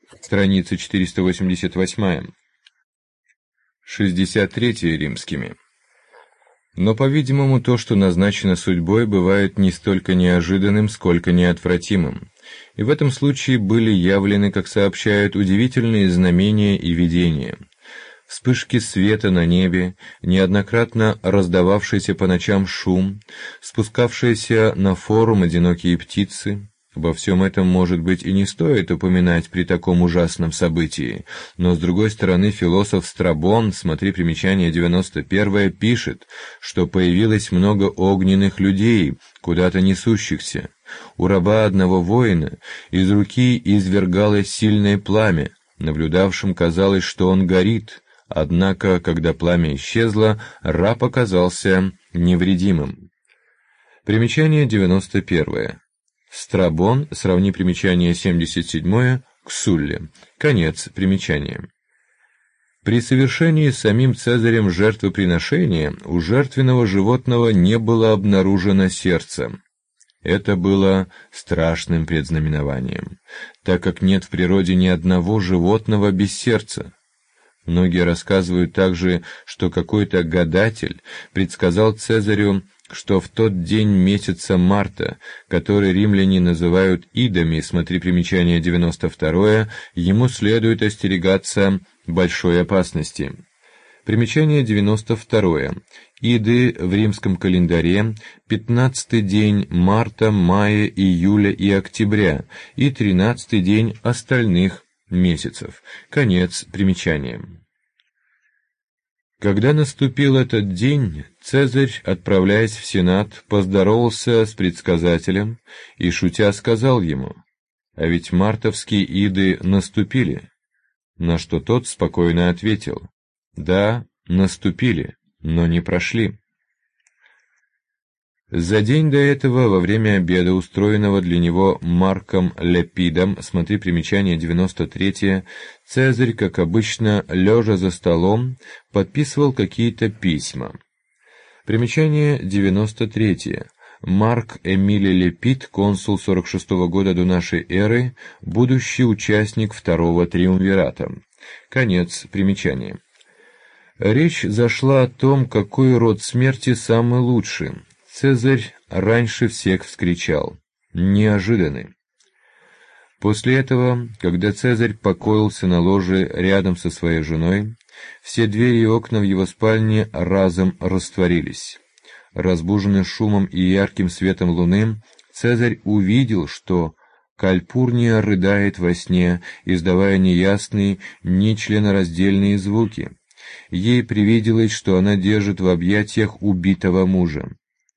страница 488, 63 римскими. Но, по-видимому, то, что назначено судьбой, бывает не столько неожиданным, сколько неотвратимым. И в этом случае были явлены, как сообщают, удивительные знамения и видения. Вспышки света на небе, неоднократно раздававшийся по ночам шум, спускавшиеся на форум одинокие птицы. Обо всем этом, может быть, и не стоит упоминать при таком ужасном событии, но, с другой стороны, философ Страбон, смотри примечание 91, пишет, что появилось много огненных людей, куда-то несущихся. У раба одного воина из руки извергалось сильное пламя, наблюдавшим казалось, что он горит, однако, когда пламя исчезло, раб оказался невредимым. Примечание 91. Страбон, сравни примечание 77 к Сулле. Конец примечания. При совершении самим Цезарем жертвоприношения у жертвенного животного не было обнаружено сердца. Это было страшным предзнаменованием, так как нет в природе ни одного животного без сердца. Многие рассказывают также, что какой-то гадатель предсказал Цезарю, что в тот день месяца марта, который римляне называют идами, смотри примечание 92, ему следует остерегаться большой опасности. Примечание 92. Иды в римском календаре 15-й день марта, мая, июля и октября и 13-й день остальных месяцев. Конец примечания. Когда наступил этот день, Цезарь, отправляясь в Сенат, поздоровался с предсказателем и, шутя, сказал ему: «А ведь мартовские иды наступили». На что тот спокойно ответил: «Да, наступили, но не прошли». За день до этого, во время обеда, устроенного для него Марком Лепидом, смотри примечание 93, Цезарь, как обычно, лежа за столом, подписывал какие-то письма. Примечание 93. Марк Эмилий Лепид, консул 46 года до нашей эры, будущий участник второго триумвирата. Конец примечания. Речь зашла о том, какой род смерти самый лучший. Цезарь раньше всех вскричал: «Неожиданный!». После этого, когда Цезарь покоился на ложе рядом со своей женой, все двери и окна в его спальне разом растворились. Разбуженный шумом и ярким светом луны, Цезарь увидел, что Кальпурния рыдает во сне, издавая неясные, нечленораздельные звуки. Ей привиделось, что она держит в объятиях убитого мужа.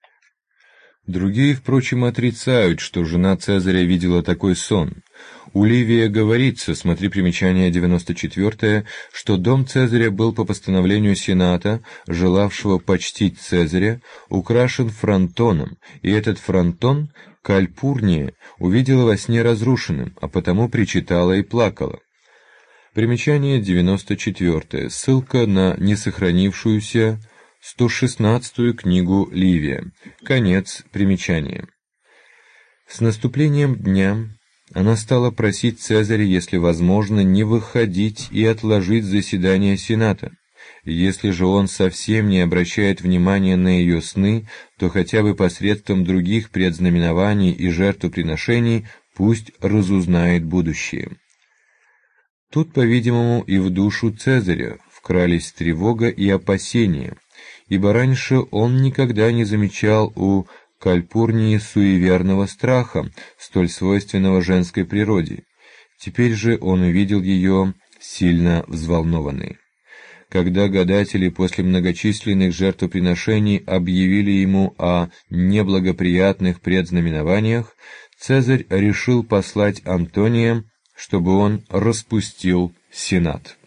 Другие, впрочем, отрицают, что жена Цезаря видела такой сон. У Ливия говорится, смотри примечание 94, что дом Цезаря был по постановлению Сената, желавшего почтить Цезаря, украшен фронтоном, и этот фронтон Кальпурния увидела во сне разрушенным, а потому причитала и плакала. Примечание 94. Ссылка на несохранившуюся 116-ю книгу Ливия. Конец примечания. С наступлением дня она стала просить Цезаря, если возможно, не выходить и отложить заседание Сената. Если же он совсем не обращает внимания на ее сны, то хотя бы посредством других предзнаменований и жертвоприношений пусть разузнает будущее. Тут, по-видимому, и в душу Цезаря вкрались тревога и опасения, ибо раньше он никогда не замечал у Кальпурнии суеверного страха, столь свойственного женской природе. Теперь же он увидел ее сильно взволнованной. Когда гадатели после многочисленных жертвоприношений объявили ему о неблагоприятных предзнаменованиях, Цезарь решил послать Антония, чтобы он распустил Сенат.